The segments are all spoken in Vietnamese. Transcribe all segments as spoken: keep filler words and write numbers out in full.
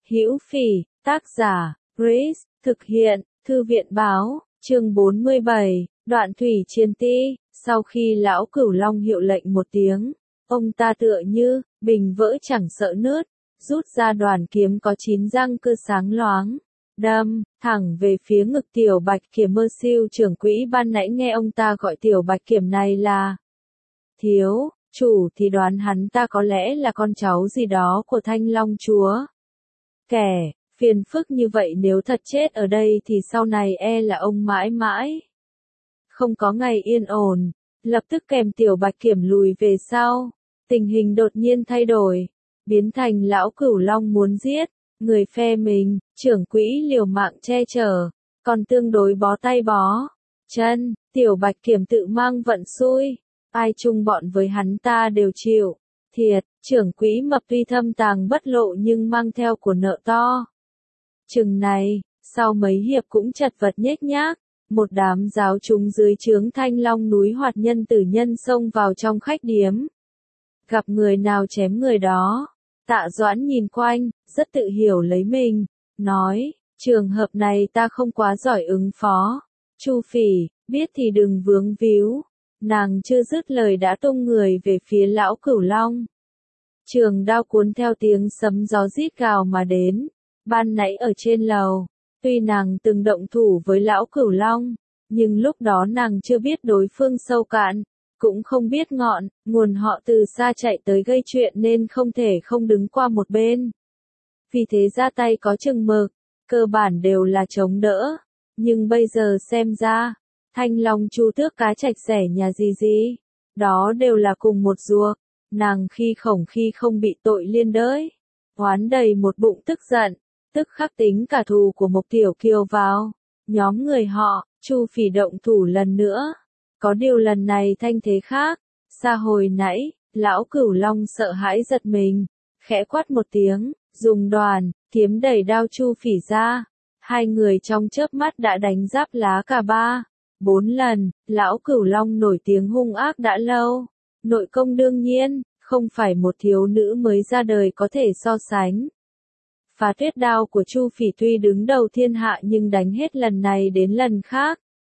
Hữu Phỉ, tác giả, Grace, thực hiện, Thư viện báo, chương bốn mươi bảy, đoạn thủy chiến ti, sau khi lão Cửu Long hiệu lệnh một tiếng, ông ta tựa như, bình vỡ chẳng sợ nứt, rút ra đoàn kiếm có chín răng cưa sáng loáng, đâm, thẳng về phía ngực Tiểu Bạch Kiểm. Mơ Siêu trưởng quỹ ban nãy nghe ông ta gọi Tiểu Bạch Kiểm này là thiếu chủ thì đoán hắn ta có lẽ là con cháu gì đó của Thanh Long chúa. Kẻ phiền phức như vậy nếu thật chết ở đây thì sau này e là ông mãi mãi không có ngày yên ổn. Lập tức kèm Tiểu Bạch Kiểm lùi về sau, tình hình đột nhiên thay đổi, biến thành lão Cửu Long muốn giết người phe mình, trưởng quỹ liều mạng che chở, còn tương đối bó tay bó chân, Tiểu Bạch Kiểm tự mang vận xui, ai chung bọn với hắn ta đều chịu thiệt. Trưởng quỹ mập tuy thâm tàng bất lộ nhưng mang theo của nợ to chừng này, sau mấy hiệp cũng chật vật nhếch nhác, một đám giáo chúng dưới trướng Thanh Long núi Hoạt Nhân tử nhân xông vào trong khách điếm, gặp người nào chém người đó. Tạ Doãn nhìn quanh, rất tự hiểu lấy mình, nói, trường hợp này ta không quá giỏi ứng phó. Chu Phỉ, biết thì đừng vướng víu. Nàng chưa dứt lời đã tung người về phía lão Cửu Long. Trường đao cuốn theo tiếng sấm gió rít gào mà đến. Ban nãy ở trên lầu, tuy nàng từng động thủ với lão Cửu Long, nhưng lúc đó nàng chưa biết đối phương sâu cạn, cũng không biết ngọn, nguồn họ từ xa chạy tới gây chuyện nên không thể không đứng qua một bên. Vì thế ra tay có chừng mực, cơ bản đều là chống đỡ. Nhưng bây giờ xem ra, Thanh Long Chu Tước Cá Trạch Rẻ nhà gì gì, đó đều là cùng một ruột. Nàng khi khổng khi không bị tội liên đới, oán đầy một bụng tức giận, tức khắc tính cả thù của Mộc Tiểu Kiều vào nhóm người họ. Chu Phỉ động thủ lần nữa, có điều lần này thanh thế khác. Xa hồi nãy, lão Cửu Long sợ hãi giật mình, khẽ quát một tiếng, dùng đoàn kiếm đẩy đao Chu Phỉ ra. Hai người trong chớp mắt đã đánh giáp lá cả ba, bốn lần. Lão Cửu Long nổi tiếng hung ác đã lâu, nội công đương nhiên không phải một thiếu nữ mới ra đời có thể so sánh. Phá tuyết đao của Chu Phỉ tuy đứng đầu thiên hạ nhưng đánh hết lần này đến lần khác,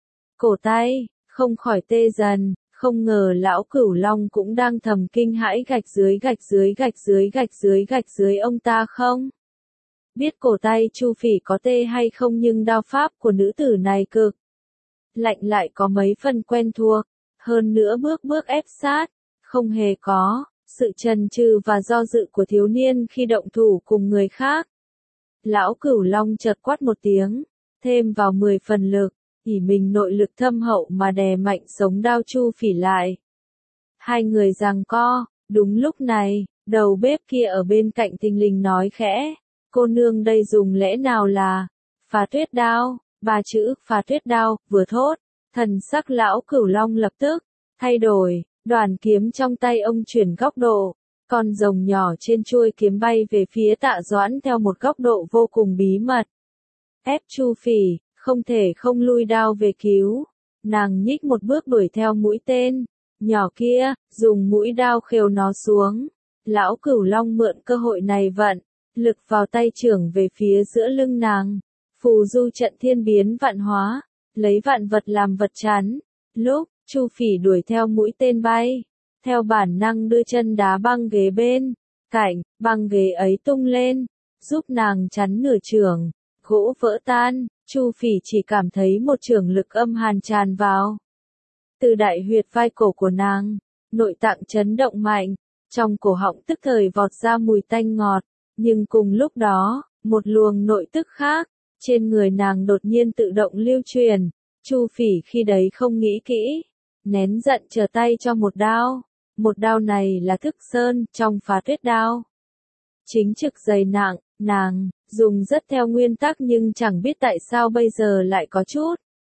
cổ tay không khỏi tê dần. Không ngờ lão Cửu Long cũng đang thầm kinh hãi, gạch dưới gạch dưới gạch dưới gạch dưới gạch dưới ông ta không biết cổ tay Chu Phỉ có tê hay không, nhưng đao pháp của nữ tử này cực lạnh lại có mấy phần quen thuộc, hơn nữa bước bước ép sát, không hề có sự chần chừ và do dự của thiếu niên khi động thủ cùng người khác. Lão Cửu Long chợt quát một tiếng, thêm vào mười phần lực, ỷ mình nội lực thâm hậu mà đè mạnh sống đao Chu Phỉ lại. Hai người giằng co. Đúng lúc này, đầu bếp kia ở bên cạnh thình lình nói khẽ, cô nương đây dùng lẽ nào là phá tuyết đao. Ba chữ phá tuyết đao vừa thốt, thần sắc lão Cửu Long lập tức thay đổi, đoàn kiếm trong tay ông chuyển góc độ, con rồng nhỏ trên chuôi kiếm bay về phía Tạ Doãn theo một góc độ vô cùng bí mật. Ép Chu Phỉ, không thể không lui đao về cứu. Nàng nhích một bước đuổi theo mũi tên nhỏ kia, dùng mũi đao khều nó xuống. Lão Cửu Long mượn cơ hội này vận lực vào tay trưởng về phía giữa lưng nàng. Phù du trận thiên biến vạn hóa, lấy vạn vật làm vật chắn. Lúc Chu Phỉ đuổi theo mũi tên bay, theo bản năng đưa chân đá băng ghế bên cạnh, băng ghế ấy tung lên, giúp nàng chắn nửa chưởng, gỗ vỡ tan. Chu Phỉ chỉ cảm thấy một chưởng lực âm hàn tràn vào từ đại huyệt vai cổ của nàng, nội tạng chấn động mạnh, trong cổ họng tức thời vọt ra mùi tanh ngọt, nhưng cùng lúc đó, một luồng nội tức khác trên người nàng đột nhiên tự động lưu truyền. Chu Phỉ khi đấy không nghĩ kỹ, nén giận trở tay cho một đao. Một đao này là Thức Sơn trong phá tuyết đao, chính trực dày nặng, nàng dùng rất theo nguyên tắc nhưng chẳng biết tại sao bây giờ lại có chút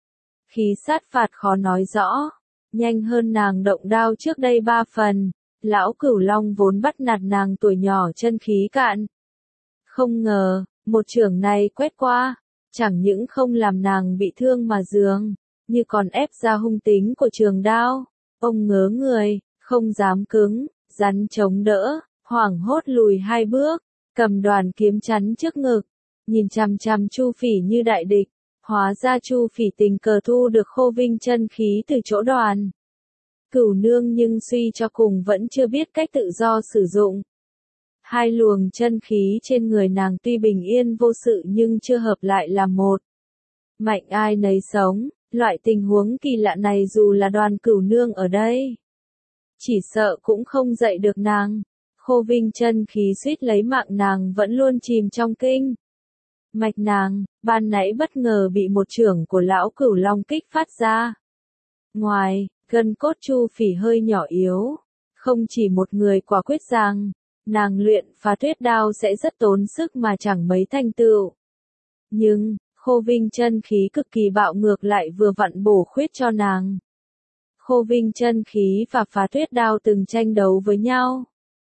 khí sát phạt khó nói rõ, nhanh hơn nàng động đao trước đây ba phần. Lão Cửu Long vốn bắt nạt nàng tuổi nhỏ chân khí cạn, không ngờ một chưởng này quét qua, chẳng những không làm nàng bị thương mà dường như còn ép ra hung tính của trường đao. Ông ngớ người, không dám cứng rắn chống đỡ, hoảng hốt lùi hai bước, cầm đoàn kiếm chắn trước ngực, nhìn chằm chằm Chu Phỉ như đại địch. Hóa ra Chu Phỉ tình cờ thu được Khô Vinh chân khí từ chỗ đoàn Cửu Nương, nhưng suy cho cùng vẫn chưa biết cách tự do sử dụng. Hai luồng chân khí trên người nàng tuy bình yên vô sự nhưng chưa hợp lại làm một. Mạnh ai nấy sống, loại tình huống kỳ lạ này dù là Đoàn Cửu Nương ở đây, chỉ sợ cũng không dậy được nàng. Khô Vinh chân khí suýt lấy mạng nàng vẫn luôn chìm trong kinh mạch nàng, ban nãy bất ngờ bị một chưởng của lão Cửu Long kích phát ra. Ngoài, gân cốt Chu Phỉ hơi nhỏ yếu, không chỉ một người quả quyết rằng, nàng luyện phá tuyết đao sẽ rất tốn sức mà chẳng mấy thành tựu. Nhưng, Khô Vinh chân khí cực kỳ bạo ngược lại vừa vặn bổ khuyết cho nàng. Khô Vinh chân khí và phá tuyết đao từng tranh đấu với nhau.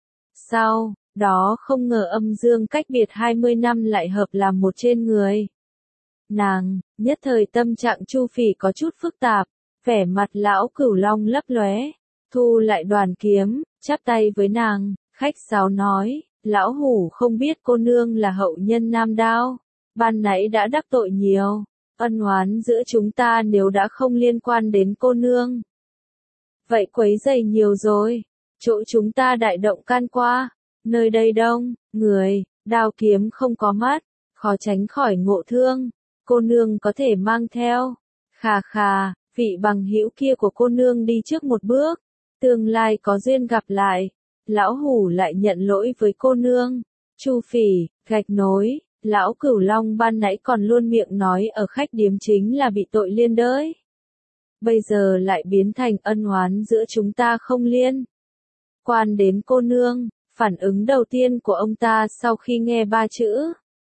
Sau đó không ngờ âm dương cách biệt hai mươi năm lại hợp làm một trên người nàng, nhất thời tâm trạng Chu Phỉ có chút phức tạp, vẻ mặt lão Cửu Long lấp lóe, thu lại đoàn kiếm, chắp tay với nàng, khách sáo nói, lão hủ không biết cô nương là hậu nhân Nam Đao, ban nãy đã đắc tội nhiều, ân oán giữa chúng ta nếu đã không liên quan đến cô nương, vậy quấy rầy nhiều rồi, chỗ chúng ta đại động can qua. Nơi đây đông, người, đao kiếm không có mắt, khó tránh khỏi ngộ thương, cô nương có thể mang theo. Khà khà, vị bằng hữu kia của cô nương đi trước một bước, tương lai có duyên gặp lại, lão hủ lại nhận lỗi với cô nương. Chu Phỉ, gạch nối, lão Cửu Long ban nãy còn luôn miệng nói ở khách điếm chính là bị tội liên đới. Bây giờ lại biến thành ân oán giữa chúng ta không liên quan đến cô nương. Phản ứng đầu tiên của ông ta sau khi nghe ba chữ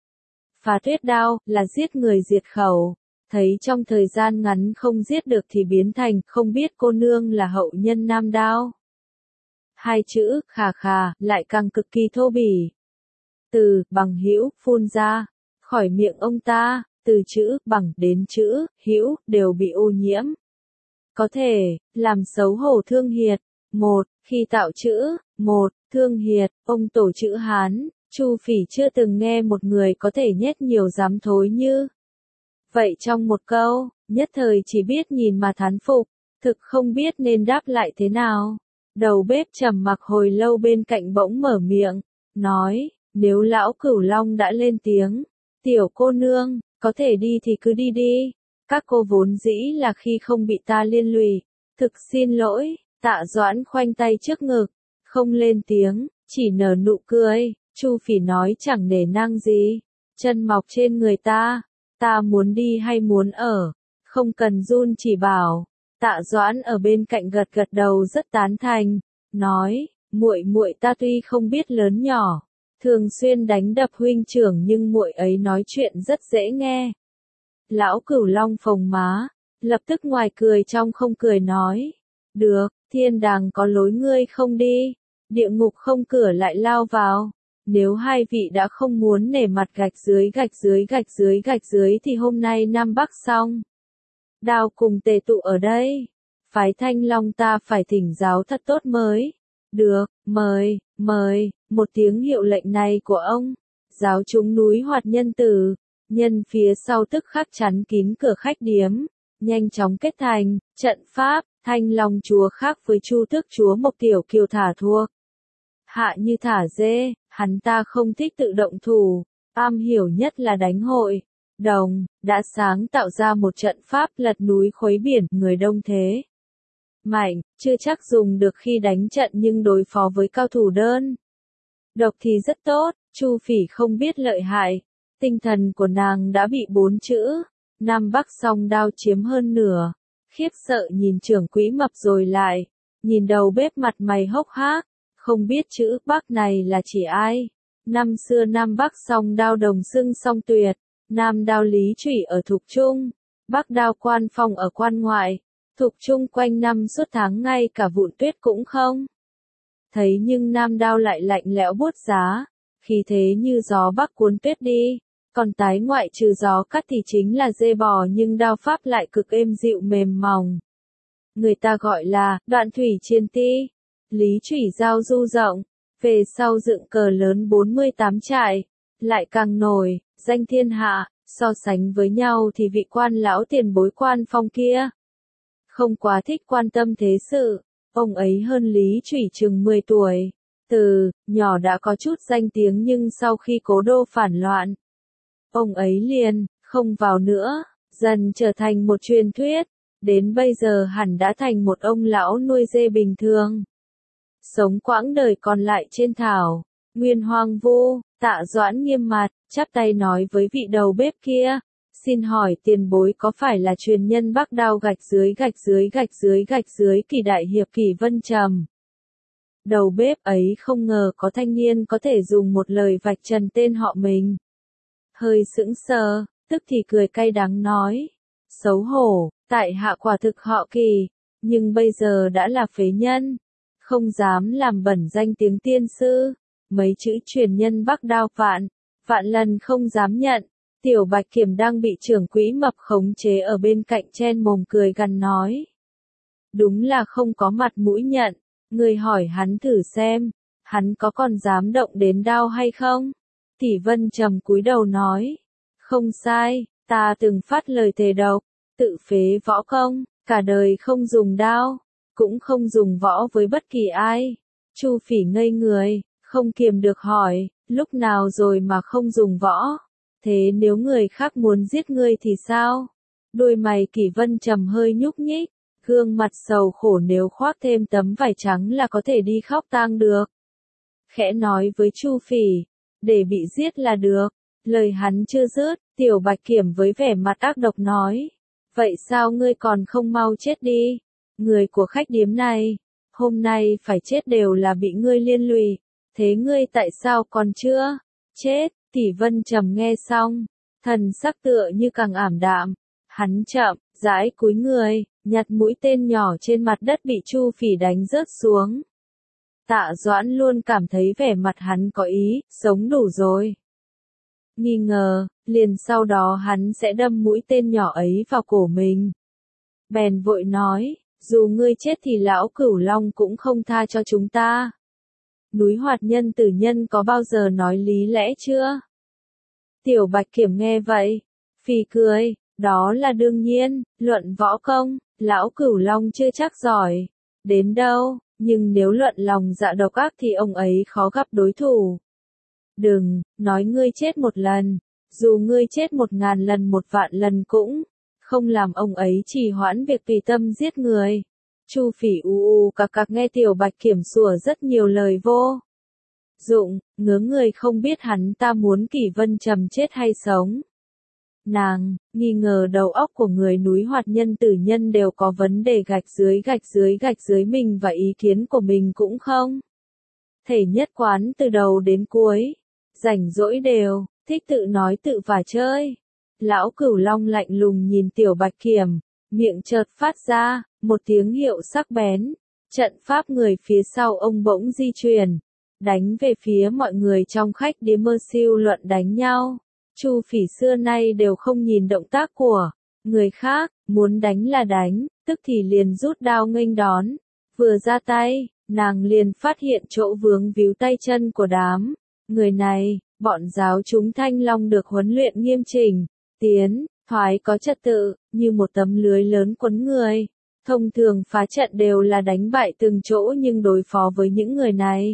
phá tuyết đao là giết người diệt khẩu, thấy trong thời gian ngắn không giết được thì biến thành không biết cô nương là hậu nhân Nam Đao. Hai chữ khà khà lại càng cực kỳ thô bỉ. Từ bằng hữu phun ra khỏi miệng ông ta, từ chữ bằng đến chữ hữu đều bị ô nhiễm. Có thể làm xấu hổ thương hiệt. Một, khi tạo chữ một, thương hiệt, ông tổ chữ Hán, Chu Phỉ chưa từng nghe một người có thể nhét nhiều dám thối như vậy trong một câu, nhất thời chỉ biết nhìn mà thán phục, thực không biết nên đáp lại thế nào. Đầu bếp trầm mặc hồi lâu bên cạnh bỗng mở miệng, nói, nếu lão Cửu Long đã lên tiếng, tiểu cô nương, có thể đi thì cứ đi đi, các cô vốn dĩ là khi không bị ta liên lụy, thực xin lỗi. Tạ Doãn khoanh tay trước ngực, không lên tiếng, chỉ nở nụ cười. Chu Phỉ nói chẳng nể nang gì, chân mọc trên người ta, ta muốn đi hay muốn ở, không cần run chỉ bảo. Tạ Doãn ở bên cạnh gật gật đầu rất tán thành, nói, muội muội ta tuy không biết lớn nhỏ, thường xuyên đánh đập huynh trưởng nhưng muội ấy nói chuyện rất dễ nghe. Lão Cửu Long phồng má, lập tức ngoài cười trong không cười nói, được. Thiên đàng có lối ngươi không đi, địa ngục không cửa lại lao vào. Nếu hai vị đã không muốn nể mặt gạch dưới gạch dưới gạch dưới gạch dưới thì hôm nay Nam Bắc xong. Đao cùng tề tụ ở đây. Phái Thanh Long ta phải thỉnh giáo thật tốt mới. Được, mời, mời, một tiếng hiệu lệnh này của ông. Giáo chúng núi Hoạt Nhân Tử, nhân phía sau tức khắc chắn kín cửa khách điếm. Nhanh chóng kết thành, trận pháp. Thanh Long chúa khác với Chu Tước chúa Mộc Tiểu Kiều thả thua. Hạ như thả dê, hắn ta không thích tự động thủ, am hiểu nhất là đánh hội. Đồng, đã sáng tạo ra một trận pháp lật núi khuấy biển, người đông thế. Mạnh, chưa chắc dùng được khi đánh trận nhưng đối phó với cao thủ đơn. Độc thì rất tốt, Chu Phỉ không biết lợi hại. Tinh thần của nàng đã bị bốn chữ, Nam Bắc song đao chiếm hơn nửa. Khiếp sợ nhìn trưởng quỹ mập rồi lại, nhìn đầu bếp mặt mày hốc hác, không biết chữ Bắc này là chỉ ai. Năm xưa Nam Bắc song đao đồng xưng song tuyệt, Nam đao Lý Trủy ở Thục Trung, Bắc đao Quan Phong ở Quan Ngoại, Thục Trung quanh năm suốt tháng ngay cả vụn tuyết cũng không thấy, nhưng Nam đao lại lạnh lẽo buốt giá, khí thế như gió Bắc cuốn tuyết đi. Còn tái ngoại trừ gió cắt thì chính là dê bò, nhưng đao pháp lại cực êm dịu mềm mỏng. Người ta gọi là đoạn thủy triền ti. Lý Trủy giao du rộng, Về sau dựng cờ lớn bốn mươi tám trại, lại càng nổi, danh thiên hạ, so sánh với nhau thì vị quan lão tiền bối Quan Phong kia không quá thích quan tâm thế sự, ông ấy hơn Lý Chủy chừng mười tuổi. Từ nhỏ đã có chút danh tiếng nhưng sau khi cố đô phản loạn, ông ấy liền không vào nữa, dần trở thành một truyền thuyết, đến bây giờ hẳn đã thành một ông lão nuôi dê bình thường. Sống quãng đời còn lại trên thảo nguyên hoang vu, Tạ Doãn nghiêm mặt, chắp tay nói với vị đầu bếp kia, xin hỏi tiền bối có phải là truyền nhân Bắc Đao gạch dưới gạch dưới gạch dưới gạch dưới Kỳ đại hiệp Kỷ Vân Trầm. Đầu bếp ấy không ngờ có thanh niên có thể dùng một lời vạch trần tên họ mình. Hơi sững sờ, tức thì cười cay đắng nói, xấu hổ, tại hạ quả thực họ Kỳ, nhưng bây giờ đã là phế nhân, không dám làm bẩn danh tiếng tiên sư, mấy chữ truyền nhân Bắc Đao vạn, vạn lần không dám nhận. Tiểu Bạch Kiểm đang bị trưởng quỹ mập khống chế ở bên cạnh chen mồm cười gằn nói. Đúng là không có mặt mũi nhận, người hỏi hắn thử xem, hắn có còn dám động đến đao hay không? Tỷ Vân Trầm cúi đầu nói, không sai, ta từng phát lời thề độc, tự phế võ công, cả đời không dùng đao, cũng không dùng võ với bất kỳ ai. Chu Phỉ ngây người, không kiềm được hỏi, lúc nào rồi mà không dùng võ? Thế nếu người khác muốn giết ngươi thì sao? Đôi mày Kỷ Vân Trầm hơi nhúc nhích, gương mặt sầu khổ, nếu khoác thêm tấm vải trắng là có thể đi khóc tang được. Khẽ nói với Chu Phỉ, để bị giết là được. Lời hắn chưa dứt, Tiểu Bạch Kiểm với vẻ mặt ác độc nói, vậy sao ngươi còn không mau chết đi? Người của khách điếm này, hôm nay phải chết đều là bị ngươi liên lụy, thế ngươi tại sao còn chưa chết? Kỷ Vân Trầm nghe xong, thần sắc tựa như càng ảm đạm, hắn chậm, rãi cúi người, nhặt mũi tên nhỏ trên mặt đất bị Chu Phỉ đánh rớt xuống. Tạ Doãn luôn cảm thấy vẻ mặt hắn có ý, sống đủ rồi. Nghi ngờ, liền sau đó hắn sẽ đâm mũi tên nhỏ ấy vào cổ mình. Bèn vội nói, dù ngươi chết thì lão Cửu Long cũng không tha cho chúng ta. Núi Hoạt Nhân Tử Nhân có bao giờ nói lý lẽ chưa? Tiểu Bạch Kiểm nghe vậy, phì cười, đó là đương nhiên, luận võ công, lão Cửu Long chưa chắc giỏi đến đâu, nhưng nếu luận lòng dạ độc ác thì ông ấy khó gặp đối thủ. Đừng nói ngươi chết một lần, dù ngươi chết một ngàn lần một vạn lần cũng không làm ông ấy trì hoãn việc tùy tâm giết người. Chu Phỉ u u cặc cặc nghe Tiểu Bạch Kiểm sủa rất nhiều lời vô dụng, ngớ người không biết hắn ta muốn Kỷ Vân Trầm chết hay sống. Nàng nghi ngờ đầu óc của người núi Hoạt Nhân Tử Nhân đều có vấn đề, gạch dưới gạch dưới gạch dưới mình và ý kiến của mình cũng không thể nhất quán từ đầu đến cuối, rảnh rỗi đều thích tự nói tự và chơi. Lão Cửu Long lạnh lùng nhìn Tiểu Bạch Kiểm, miệng chợt phát ra một tiếng hiệu sắc bén, trận pháp người phía sau ông bỗng di chuyển, đánh về phía mọi người trong khách điếm mơ siêu luận đánh nhau. Chu Phỉ xưa nay đều không nhìn động tác của người khác, muốn đánh là đánh, tức thì liền rút đao nghênh đón. Vừa ra tay, nàng liền phát hiện chỗ vướng víu tay chân của đám người này. Bọn giáo chúng Thanh Long được huấn luyện nghiêm chỉnh, tiến thoái có trật tự, như một tấm lưới lớn quấn người. Thông thường phá trận đều là đánh bại từng chỗ, nhưng đối phó với những người này,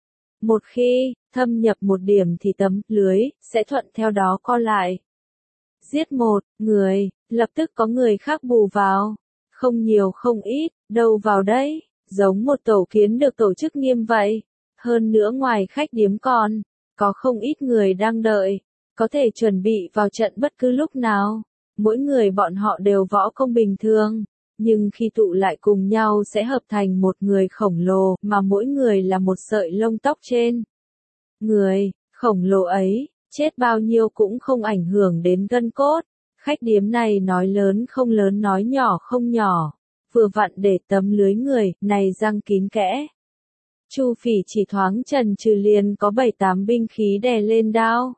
một khi thâm nhập một điểm thì tấm lưới sẽ thuận theo đó co lại. Giết một người, lập tức có người khác bù vào, không nhiều không ít, đâu vào đấy, giống một tổ kiến được tổ chức nghiêm vậy. Hơn nữa ngoài khách điếm còn có không ít người đang đợi, có thể chuẩn bị vào trận bất cứ lúc nào. Mỗi người bọn họ đều võ công bình thường, nhưng khi tụ lại cùng nhau sẽ hợp thành một người khổng lồ, mà mỗi người là một sợi lông tóc trên người khổng lồ ấy, chết bao nhiêu cũng không ảnh hưởng đến gân cốt. Khách điếm này nói lớn không lớn, nói nhỏ không nhỏ, vừa vặn để tấm lưới người này răng kín kẽ. Chu Phỉ chỉ thoáng chần chừ liền có bảy tám binh khí đè lên đao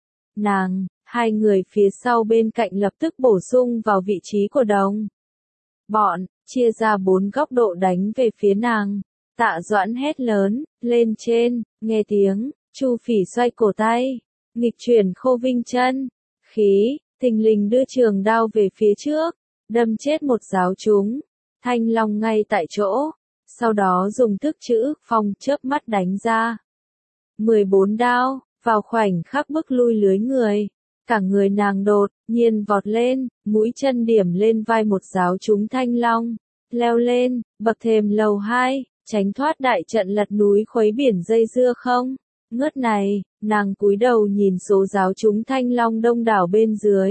nàng, hai người phía sau bên cạnh lập tức bổ sung vào vị trí của đồng bọn, chia ra bốn góc độ đánh về phía nàng. Tạ Doãn hét lớn, lên trên, nghe tiếng, Chu Phỉ xoay cổ tay, nghịch chuyển Khô Vinh chân, khí, thình lình đưa trường đao về phía trước, đâm chết một giáo chúng, Thanh Long ngay tại chỗ, sau đó dùng thức chữ phong chớp mắt đánh ra. mười bốn đao, vào khoảnh khắc bức lui lưới người, cả người nàng đột nhiên vọt lên, mũi chân điểm lên vai một giáo chúng Thanh Long, leo lên, bậc thềm lầu hai, tránh thoát đại trận lật núi khuấy biển dây dưa không. Ngớt này, nàng cúi đầu nhìn số giáo chúng Thanh Long đông đảo bên dưới.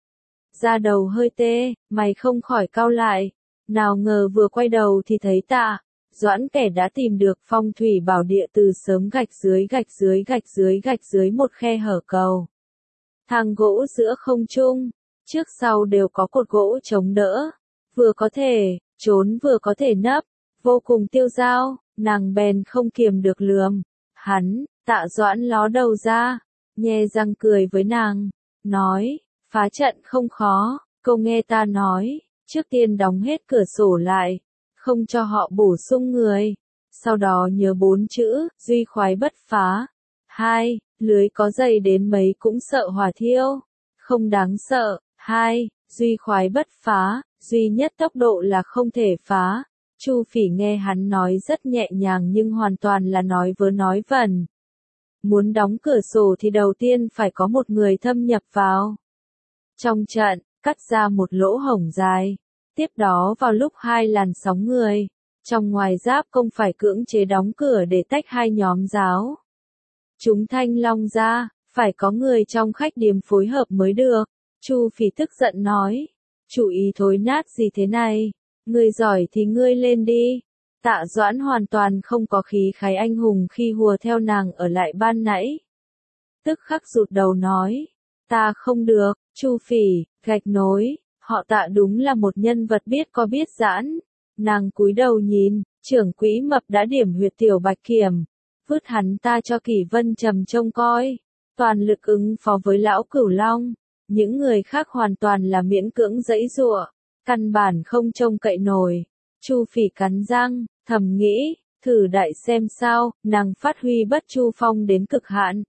Da đầu hơi tê, mày không khỏi cau lại, nào ngờ vừa quay đầu thì thấy Tạ Doãn kẻ đã tìm được phong thủy bảo địa từ sớm gạch dưới gạch dưới gạch dưới gạch dưới một khe hở cầu. Thang gỗ giữa không trung, trước sau đều có cột gỗ chống đỡ, vừa có thể trốn vừa có thể nấp, vô cùng tiêu dao, nàng bèn không kiềm được lườm. Hắn, Tạ Doãn ló đầu ra, nhe răng cười với nàng, nói, phá trận không khó, câu nghe ta nói, trước tiên đóng hết cửa sổ lại, không cho họ bổ sung người, sau đó nhớ bốn chữ, duy khoái bất phá. Hai, lưới có dày đến mấy cũng sợ hỏa thiêu, không đáng sợ. Hai, duy khoái bất phá, duy nhất tốc độ là không thể phá. Chu Phỉ nghe hắn nói rất nhẹ nhàng nhưng hoàn toàn là nói vớ nói vẩn. Muốn đóng cửa sổ thì đầu tiên phải có một người thâm nhập vào trong trận, cắt ra một lỗ hổng dài. Tiếp đó vào lúc hai làn sóng người, trong ngoài giáp công phải cưỡng chế đóng cửa để tách hai nhóm giáo chúng Thanh Long ra, phải có người trong khách điếm phối hợp mới được. Chu Phỉ tức giận nói, chủ ý thối nát gì thế này, ngươi giỏi thì ngươi lên đi. Tạ Doãn hoàn toàn không có khí khái anh hùng khi hùa theo nàng ở lại ban nãy. Tức khắc rụt đầu nói, ta không được. Chu Phỉ, gạch nối, họ Tạ đúng là một nhân vật biết có biết giãn. Nàng cúi đầu nhìn, trưởng quỹ mập đã điểm huyệt tiểu Bạch Kiểm, vứt hắn ta cho Kỷ Vân Trầm trông coi, toàn lực ứng phó với lão Cửu Long. Những người khác hoàn toàn là miễn cưỡng giãy giụa, căn bản không trông cậy nổi. Chu Phỉ cắn răng, thầm nghĩ, thử đại xem sao, nàng phát huy bất chu phong đến cực hạn.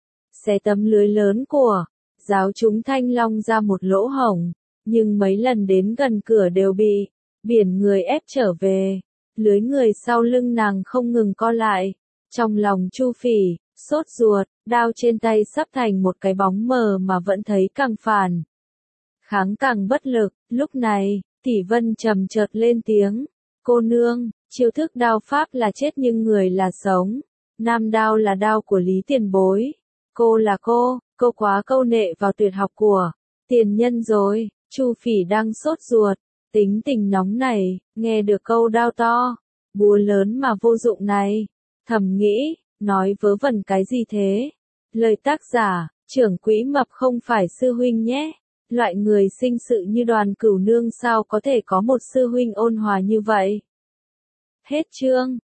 Xé tấm lưới lớn của giáo chúng Thanh Long ra một lỗ hổng, nhưng mấy lần đến gần cửa đều bị biển người ép trở về. Lưới người sau lưng nàng không ngừng co lại. Trong lòng Chu Phỉ sốt ruột, đao trên tay sắp thành một cái bóng mờ mà vẫn thấy càng phản kháng càng bất lực. Lúc này, Kỷ Vân Trầm chợt lên tiếng, cô nương, chiêu thức đao pháp là chết nhưng người là sống. Nam đao là đao của Lý tiền bối. Cô là cô, cô quá câu nệ vào tuyệt học của tiền nhân rồi. Chu Phỉ đang sốt ruột, tính tình nóng này, nghe được câu đao to, búa lớn mà vô dụng này, thầm nghĩ, nói vớ vẩn cái gì thế? Lời tác giả, trưởng quỹ mập không phải sư huynh nhé. Loại người sinh sự như Đoàn Cửu nương sao có thể có một sư huynh ôn hòa như vậy? Hết chương.